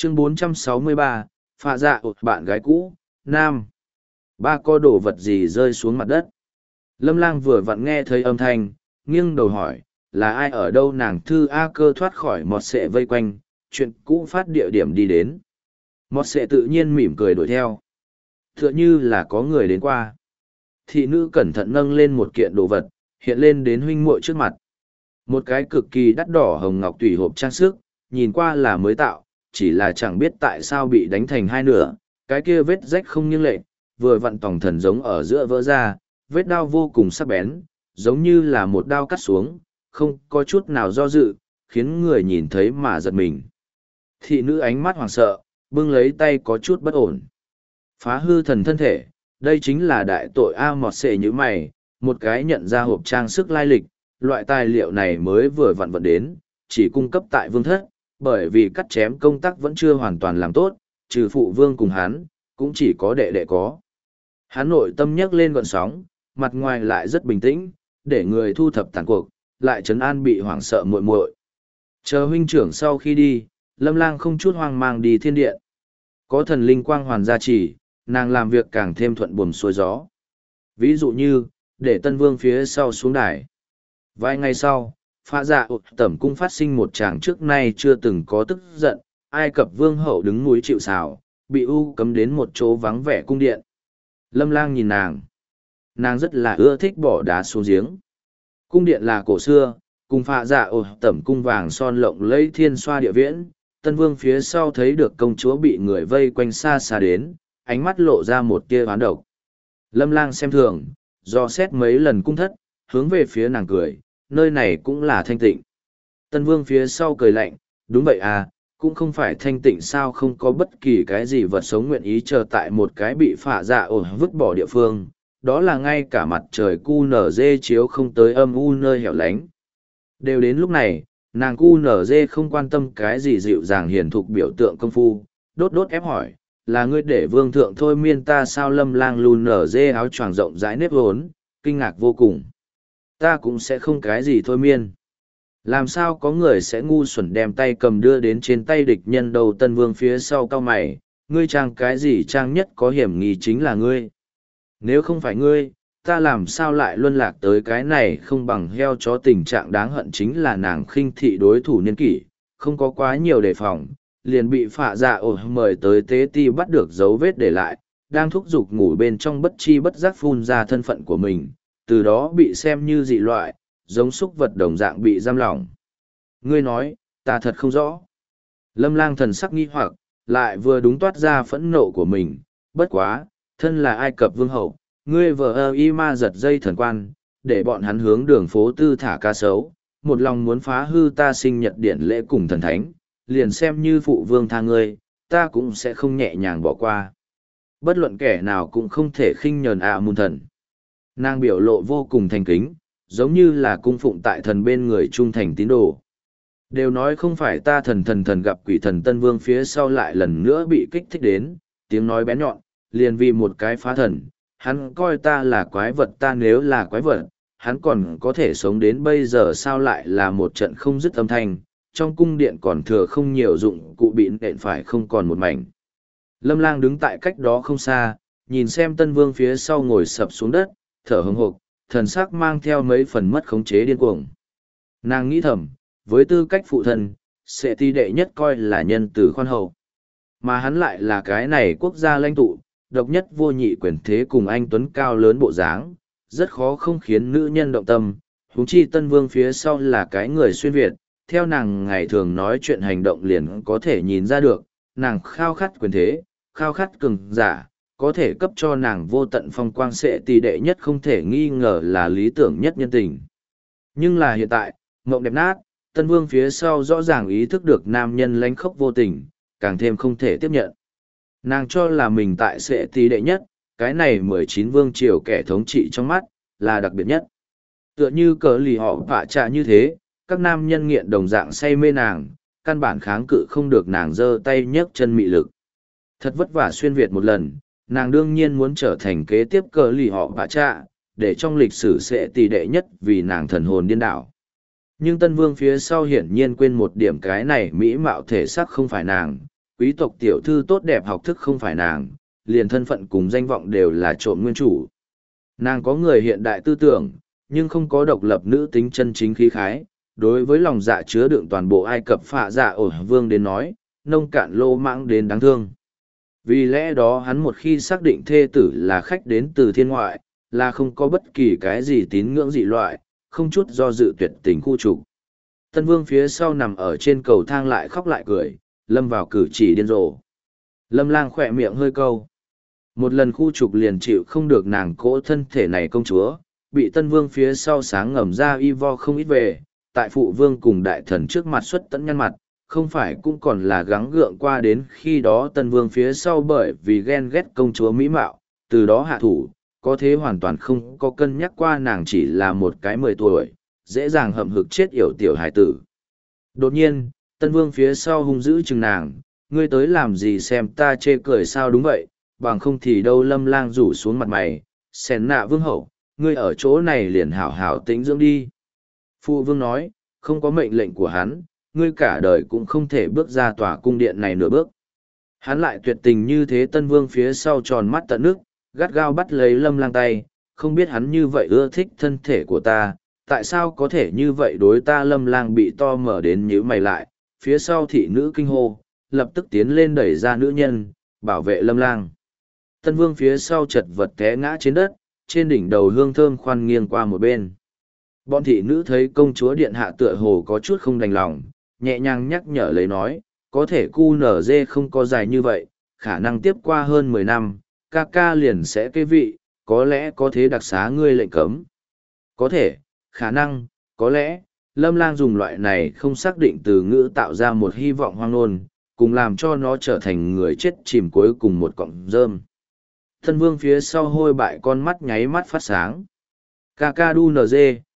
Chương 463, Phạ Dạ bạn gái cũ, Nam. Ba có đồ vật gì rơi xuống mặt đất. Lâm Lang vừa vặn nghe thấy âm thanh, nghiêng đầu hỏi, là ai ở đâu? Nàng Thư A Cơ thoát khỏi mọt sệ vây quanh, chuyện cũ phát địa điểm đi đến. Mọt sệ tự nhiên mỉm cười đuổi theo. Tựa như là có người đến qua. Thị nữ cẩn thận nâng lên một kiện đồ vật, hiện lên đến huynh muội trước mặt. Một cái cực kỳ đắt đỏ hồng ngọc tùy hộp trang sức, nhìn qua là mới tạo, chỉ là chẳng biết tại sao bị đánh thành hai nửa, cái kia vết rách không nghiêng lệch, vừa vặn tòng thần giống ở giữa vỡ ra, vết đao vô cùng sắc bén, giống như là một đao cắt xuống, không có chút nào do dự, khiến người nhìn thấy mà giật mình. Thị nữ ánh mắt hoảng sợ, bưng lấy tay có chút bất ổn. Phá hư thần thân thể, đây chính là đại tội A. Mọt sệ như mày, một cái nhận ra hộp trang sức lai lịch, loại tài liệu này mới vừa vặn vận đến, chỉ cung cấp tại vương thất, bởi vì cắt chém công tác vẫn chưa hoàn toàn làm tốt, trừ phụ vương cùng hắn, cũng chỉ có đệ đệ có. Hắn nội tâm nhấc lên gọn sóng, mặt ngoài lại rất bình tĩnh, để người thu thập tàn cuộc, lại trấn an bị hoảng sợ muội muội. Chờ huynh trưởng sau khi đi, Lâm Lang không chút hoang mang đi thiên điện. Có thần linh quang hoàn gia trì, nàng làm việc càng thêm thuận buồm xuôi gió. Ví dụ như, để Tân Vương phía sau xuống đài. Vài ngày sau, Phạ Dạ tẩm cung phát sinh một tràng trước nay chưa từng có tức giận, Ai Cập vương hậu đứng núi chịu sào, bị u cấm đến một chỗ vắng vẻ cung điện. Lâm Lang nhìn nàng. Nàng rất là ưa thích bỏ đá xuống giếng. Cung điện là cổ xưa, cùng Phạ Dạ tẩm cung vàng son lộng lẫy thiên xoa địa viễn. Tân Vương phía sau thấy được công chúa bị người vây quanh xa xa đến, ánh mắt lộ ra một tia oán độc. Lâm Lang xem thường, do xét mấy lần cung thất, hướng về phía nàng cười, nơi này cũng là thanh tịnh. Tân Vương phía sau cười lạnh, đúng vậy à, cũng không phải thanh tịnh sao, không có bất kỳ cái gì vật sống nguyện ý chờ tại một cái bị Phạ Dạ vứt bỏ địa phương, đó là ngay cả mặt trời cu nở dê chiếu không tới âm u nơi hẻo lánh. Đều đến lúc này, nàng cu nở dê không quan tâm cái gì dịu dàng hiền thục biểu tượng công phu, đốt đốt ép hỏi, là ngươi để vương thượng thôi miên ta sao? Lâm Lang lùn nở dê áo choàng rộng rãi nếp vốn, kinh ngạc vô cùng. Ta cũng sẽ không cái gì thôi miên. Làm sao có người sẽ ngu xuẩn đem tay cầm đưa đến trên tay địch nhân đầu? Tân Vương phía sau cao mày, ngươi trang cái gì trang? Nhất có hiểm nghi chính là ngươi. Nếu không phải ngươi, ta làm sao lại luân lạc tới cái này không bằng heo chó? Tình trạng đáng hận chính là nàng khinh thị đối thủ niên kỷ, không có quá nhiều đề phòng, liền bị Phạ Dạ mời tới tế ti bắt được dấu vết để lại, đang thúc giục ngủ bên trong bất chi bất giác phun ra thân phận của mình, từ đó bị xem như dị loại, giống súc vật đồng dạng bị giam lỏng. Ngươi nói, ta thật không rõ. Lâm Lang thần sắc nghi hoặc, lại vừa đúng toát ra phẫn nộ của mình, bất quá, thân là Ai Cập vương hậu, ngươi vờ y ma giật dây thần quan, để bọn hắn hướng đường phố tư thả ca sấu, một lòng muốn phá hư ta sinh nhật điển lễ cùng thần thánh, liền xem như phụ vương tha ngươi, ta cũng sẽ không nhẹ nhàng bỏ qua. Bất luận kẻ nào cũng không thể khinh nhờn môn thần. Nàng biểu lộ vô cùng thành kính, giống như là cung phụng tại thần bên người trung thành tín đồ. Đều nói không phải ta thần gặp quỷ thần. Tân Vương phía sau lại lần nữa bị kích thích đến, tiếng nói bén nhọn, liền vì một cái phá thần, hắn coi ta là quái vật. Ta nếu là quái vật, hắn còn có thể sống đến bây giờ sao? Lại là một trận không dứt âm thanh, trong cung điện còn thừa không nhiều dụng cụ bị nện phải không còn một mảnh. Lâm Lang đứng tại cách đó không xa, nhìn xem Tân Vương phía sau ngồi sập xuống đất, thở hững hộc, thần sắc mang theo mấy phần mất khống chế điên cuồng. Nàng nghĩ thầm, với tư cách phụ thân, sẽ ti đệ nhất coi là nhân từ khoan hậu. Mà hắn lại là cái này quốc gia lãnh tụ, độc nhất vô nhị quyền thế cùng anh tuấn cao lớn bộ dáng, rất khó không khiến nữ nhân động tâm. Huống chi Tân Vương phía sau là cái người xuyên Việt, theo nàng ngày thường nói chuyện hành động liền có thể nhìn ra được, nàng khao khát quyền thế, khao khát cường giả, có thể cấp cho nàng vô tận phong quang. Sẽ tỷ đệ nhất không thể nghi ngờ là lý tưởng nhất nhân tình. Nhưng là hiện tại, mộng đẹp nát, Tân Vương phía sau rõ ràng ý thức được nam nhân lánh khốc vô tình, càng thêm không thể tiếp nhận. Nàng cho là mình tại sẽ tỷ đệ nhất, cái này 19 vương triều kẻ thống trị trong mắt, là đặc biệt nhất. Tựa như cờ lì họ vạ trạ như thế, các nam nhân nghiện đồng dạng say mê nàng, căn bản kháng cự không được nàng giơ tay nhấc chân mị lực. Thật vất vả xuyên Việt một lần, nàng đương nhiên muốn trở thành kế tiếp cờ lì họ vạ trạ, để trong lịch sử sẽ tỷ đệ nhất vì nàng thần hồn điên đảo. Nhưng Tân Vương phía sau hiển nhiên quên một điểm, cái này mỹ mạo thể sắc không phải nàng, quý tộc tiểu thư tốt đẹp học thức không phải nàng, liền thân phận cùng danh vọng đều là trộm nguyên chủ. Nàng có người hiện đại tư tưởng, nhưng không có độc lập nữ tính chân chính khí khái. Đối với lòng dạ chứa đựng toàn bộ Ai Cập phạ dạ ổ vương đến nói, nông cạn lô mãng đến đáng thương. Vì lẽ đó hắn một khi xác định thê tử là khách đến từ thiên ngoại, là không có bất kỳ cái gì tín ngưỡng dị loại, không chút do dự tuyệt tình khu trục. Tân vương phía sau nằm ở trên cầu thang lại khóc lại cười, lâm vào cử chỉ điên rồ. Lâm lang khỏe miệng hơi câu. Một lần khu trục liền chịu không được nàng cỗ thân thể này công chúa, bị tân vương phía sau sáng ngầm ra y vo không ít về, tại phụ vương cùng đại thần trước mặt xuất tẫn nhăn mặt, không phải cũng còn là gắng gượng qua đến khi đó tân vương phía sau bởi vì ghen ghét công chúa mỹ mạo, từ đó hạ thủ, có thế hoàn toàn không có cân nhắc qua nàng chỉ là một cái 10 tuổi, dễ dàng hậm hực chết yểu tiểu hải tử. Đột nhiên, tân vương phía sau hung dữ chừng nàng, ngươi tới làm gì xem ta chê cười sao đúng vậy, bằng không thì đâu. Lâm lang rủ xuống mặt mày, xèn nạ vương hậu, ngươi ở chỗ này liền hảo hảo tĩnh dưỡng đi. Phụ vương nói, không có mệnh lệnh của hắn, ngươi cả đời cũng không thể bước ra tòa cung điện này nửa bước. Hắn lại tuyệt tình như thế. Tân vương phía sau tròn mắt tận nước, gắt gao bắt lấy lâm lang tay, không biết hắn như vậy ưa thích thân thể của ta, tại sao có thể như vậy đối ta. Lâm lang bị to mở đến nhíu mày lại, phía sau thị nữ kinh hô, lập tức tiến lên đẩy ra nữ nhân, bảo vệ lâm lang. Tân vương phía sau chật vật té ngã trên đất, trên đỉnh đầu hương thơm khoan nghiêng qua một bên. Bọn thị nữ thấy công chúa điện hạ tựa hồ có chút không đành lòng, nhẹ nhàng nhắc nhở lấy nói, có thể cu nở dê không có dài như vậy, khả năng tiếp qua hơn 10 năm, ca ca liền sẽ kế vị, có lẽ có thế đặc xá ngươi lệnh cấm. Có thể, khả năng, có lẽ, Lâm lang dùng loại này không xác định từ ngữ tạo ra một hy vọng hoang nôn, cùng làm cho nó trở thành người chết chìm cuối cùng một cọng rơm. Thân vương phía sau hôi bại con mắt nháy mắt phát sáng. Kakadu NG,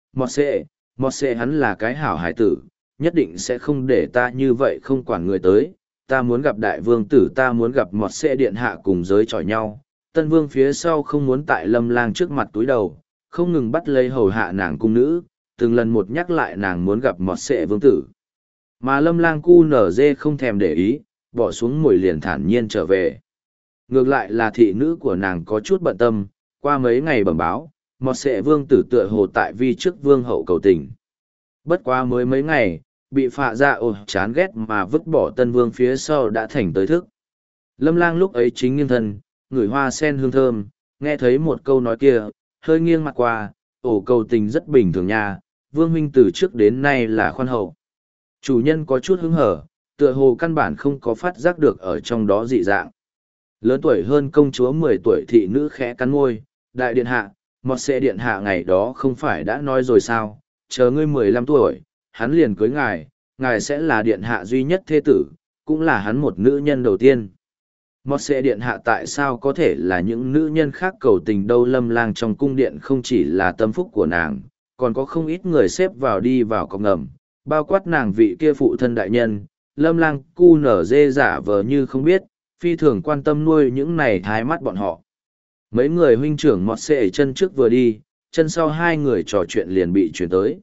Mọt xệ hắn là cái hảo hải tử, nhất định sẽ không để ta như vậy không quản người tới. Ta muốn gặp đại vương tử, ta muốn gặp Mọt xệ điện hạ cùng giới chọi nhau. Tân vương phía sau không muốn tại lâm lang trước mặt túi đầu, không ngừng bắt lấy hầu hạ nàng cung nữ, từng lần một nhắc lại nàng muốn gặp Mọt xệ vương tử. Mà lâm lang cu nở dê không thèm để ý, bỏ xuống mồi liền thản nhiên trở về. Ngược lại là thị nữ của nàng có chút bận tâm, qua mấy ngày bẩm báo, Mọt xệ vương tử tựa hồ tại vi trước vương hậu cầu tình. Bất quá mới mấy ngày, bị phạ dạ ồ chán ghét mà vứt bỏ tân vương phía sau đã thành tới thức. Lâm lang lúc ấy chính nghiêng thân, ngửi hoa sen hương thơm, nghe thấy một câu nói kia, hơi nghiêng mặt qua, ổ cầu tình rất bình thường nha, vương huynh từ trước đến nay là khoan hậu. Chủ nhân có chút hứng hở, tựa hồ căn bản không có phát giác được ở trong đó dị dạng. Lớn tuổi hơn công chúa 10 tuổi thị nữ khẽ cắn môi, đại điện hạ, Mọt xệ điện hạ ngày đó không phải đã nói rồi sao, chờ ngươi 15 tuổi, hắn liền cưới ngài sẽ là điện hạ duy nhất thê tử, cũng là hắn một nữ nhân đầu tiên. Mọt xệ điện hạ tại sao có thể là những nữ nhân khác cầu tình đâu. Lâm lang trong cung điện không chỉ là tâm phúc của nàng, còn có không ít người xếp vào đi vào cọc ngầm, bao quát nàng vị kia phụ thân đại nhân. Lâm lang cu nở dê giả vờ như không biết, phi thường quan tâm nuôi những này thái mắt bọn họ. Mấy người huynh trưởng Mọt xệ chân trước vừa đi, chân sau hai người trò chuyện liền bị chuyển tới.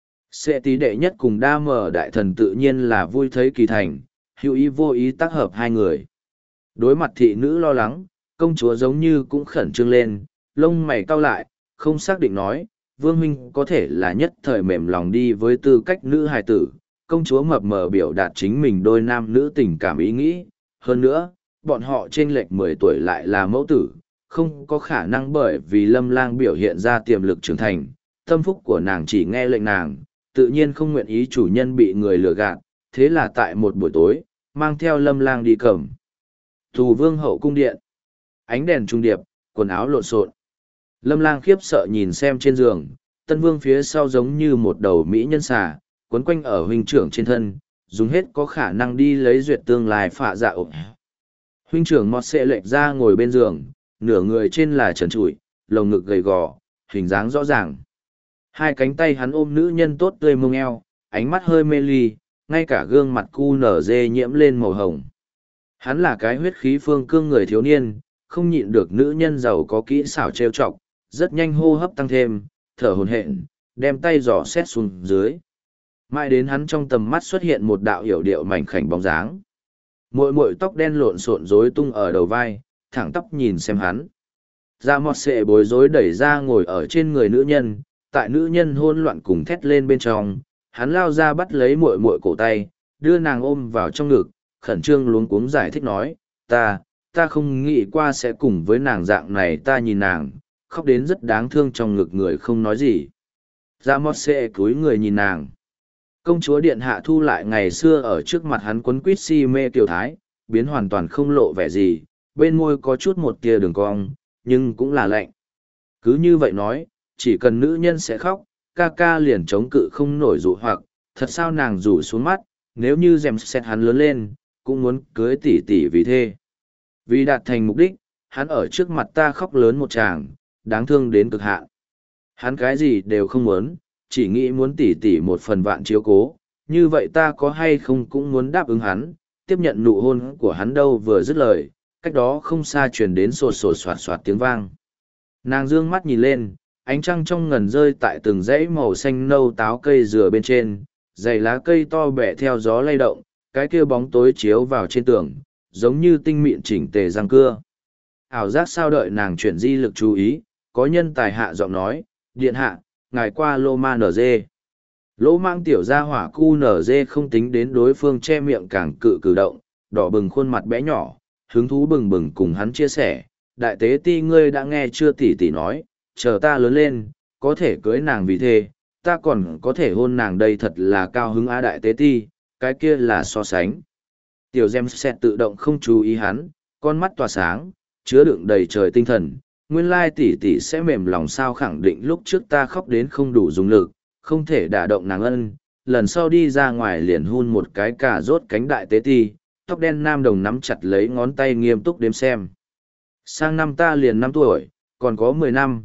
Xệ tí đệ nhất cùng đa mở đại thần tự nhiên là vui thấy kỳ thành, hữu ý vô ý tác hợp hai người. Đối mặt thị nữ lo lắng, công chúa giống như cũng khẩn trương lên, lông mày cau lại, không xác định nói, vương huynh có thể là nhất thời mềm lòng đi với tư cách nữ hài tử. Công chúa mập mờ biểu đạt chính mình đôi nam nữ tình cảm ý nghĩ, hơn nữa, bọn họ chênh lệch 10 tuổi lại là mẫu tử, không có khả năng bởi vì lâm lang biểu hiện ra tiềm lực trưởng thành, tâm phúc của nàng chỉ nghe lệnh nàng, tự nhiên không nguyện ý chủ nhân bị người lừa gạt, thế là tại một buổi tối, mang theo lâm lang đi cầm. Tù vương hậu cung điện, ánh đèn trung điệp, quần áo lộn xộn. Lâm lang khiếp sợ nhìn xem trên giường, tân vương phía sau giống như một đầu mỹ nhân xà, quấn quanh ở huynh trưởng trên thân, dùng hết có khả năng đi lấy duyệt tương lai phạ dạ ổ. Huynh trưởng Mọt xệ lệch ra ngồi bên giường, nửa người trên là trần trụi, lồng ngực gầy gò, hình dáng rõ ràng. Hai cánh tay hắn ôm nữ nhân tốt tươi mông eo, ánh mắt hơi mê ly, ngay cả gương mặt cu nở dê nhiễm lên màu hồng. Hắn là cái huyết khí phương cương người thiếu niên, không nhịn được nữ nhân giàu có kỹ xảo trêu chọc, rất nhanh hô hấp tăng thêm, thở hổn hển, đem tay giỏ xét xuống dưới. Mãi đến hắn trong tầm mắt xuất hiện một đạo hiểu điệu mảnh khảnh bóng dáng. Muội muội tóc đen lộn xộn rối tung ở đầu vai, thẳng tóc nhìn xem hắn. Dạ mọt sệ bối rối đẩy ra ngồi ở trên người nữ nhân, tại nữ nhân hôn loạn cùng thét lên bên trong, hắn lao ra bắt lấy muội muội cổ tay, đưa nàng ôm vào trong ngực, khẩn trương luống cuống giải thích nói, ta không nghĩ qua sẽ cùng với nàng dạng này, ta nhìn nàng, khóc đến rất đáng thương trong ngực người không nói gì. Dạ mọt sệ cúi người nhìn nàng. Công chúa điện hạ thu lại ngày xưa ở trước mặt hắn quấn quýt si mê kiều thái, biến hoàn toàn không lộ vẻ gì, bên môi có chút một tia đường cong, nhưng cũng là lạnh. Cứ như vậy nói, chỉ cần nữ nhân sẽ khóc, ca ca liền chống cự không nổi dụ hoặc, thật sao nàng rủ xuống mắt, nếu như dèm xét hắn lớn lên, cũng muốn cưới tỷ tỷ vì thê. Vì đạt thành mục đích, hắn ở trước mặt ta khóc lớn một tràng, đáng thương đến cực hạn. Hắn cái gì đều không muốn, chỉ nghĩ muốn tỷ tỷ một phần vạn chiếu cố, như vậy ta có hay không cũng muốn đáp ứng hắn, tiếp nhận nụ hôn của hắn đâu vừa dứt lời, cách đó không xa truyền đến sột sột soạt soạt tiếng vang. Nàng dương mắt nhìn lên, ánh trăng trong ngần rơi tại từng dãy màu xanh nâu táo cây dừa bên trên, dày lá cây to bẻ theo gió lay động, cái kia bóng tối chiếu vào trên tường, giống như tinh mịn chỉnh tề răng cưa. Ảo giác sao đợi nàng chuyển di lực chú ý, có nhân tài hạ giọng nói, điện hạ, ngài qua lô ma nở dê. Lỗ mang tiểu ra hỏa cu nở dê không tính đến đối phương che miệng càng cử động, đỏ bừng khuôn mặt bé nhỏ, hứng thú bừng bừng cùng hắn chia sẻ, đại tế ti ngươi đã nghe chưa, tỷ tỷ nói, chờ ta lớn lên, có thể cưới nàng vì thê, ta còn có thể hôn nàng đây, thật là cao hứng á đại tế ti, cái kia là so sánh. Tiểu Gem sẽ tự động không chú ý hắn, con mắt tỏa sáng, chứa đựng đầy trời tinh thần, nguyên lai tỷ tỷ sẽ mềm lòng sao, khẳng định lúc trước ta khóc đến không đủ dùng lực, không thể đả động nàng ân, lần sau đi ra ngoài liền hun một cái cà rốt cánh đại tế ti, tóc đen nam đồng nắm chặt lấy ngón tay nghiêm túc đếm xem. Sang năm ta liền 5 tuổi, còn có 10 năm,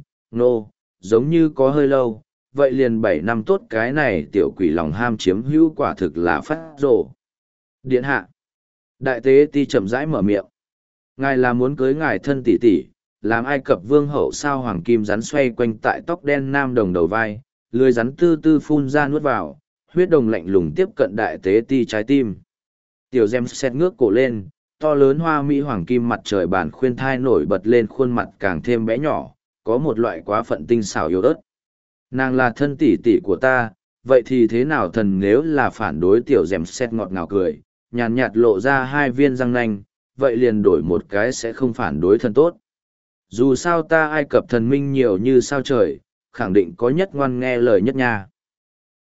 giống như có hơi lâu, vậy liền 7 năm tốt, cái này tiểu quỷ lòng ham chiếm hữu quả thực là phát rồ. Điện hạ. Đại tế ti chậm rãi mở miệng. Ngài là muốn cưới ngài thân tỷ tỷ, làm Ai Cập vương hậu sao, hoàng kim rắn xoay quanh tại tóc đen nam đồng đầu vai, lưới rắn tư tư phun ra nuốt vào, huyết đồng lạnh lùng tiếp cận đại tế ti trái tim. Tiểu Gem xét ngước cổ lên, to lớn hoa mỹ hoàng kim mặt trời bản khuyên thai nổi bật lên khuôn mặt càng thêm bé nhỏ, có một loại quá phận tinh xảo yếu ớt. Nàng là thân tỷ tỷ của ta, vậy thì thế nào thần, nếu là phản đối, tiểu Gem xét ngọt ngào cười, nhàn nhạt lộ ra 2 viên răng nanh, vậy liền đổi một cái sẽ không phản đối thần tốt. Dù sao ta Ai Cập thần minh nhiều như sao trời, khẳng định có nhất ngoan nghe lời nhất nha.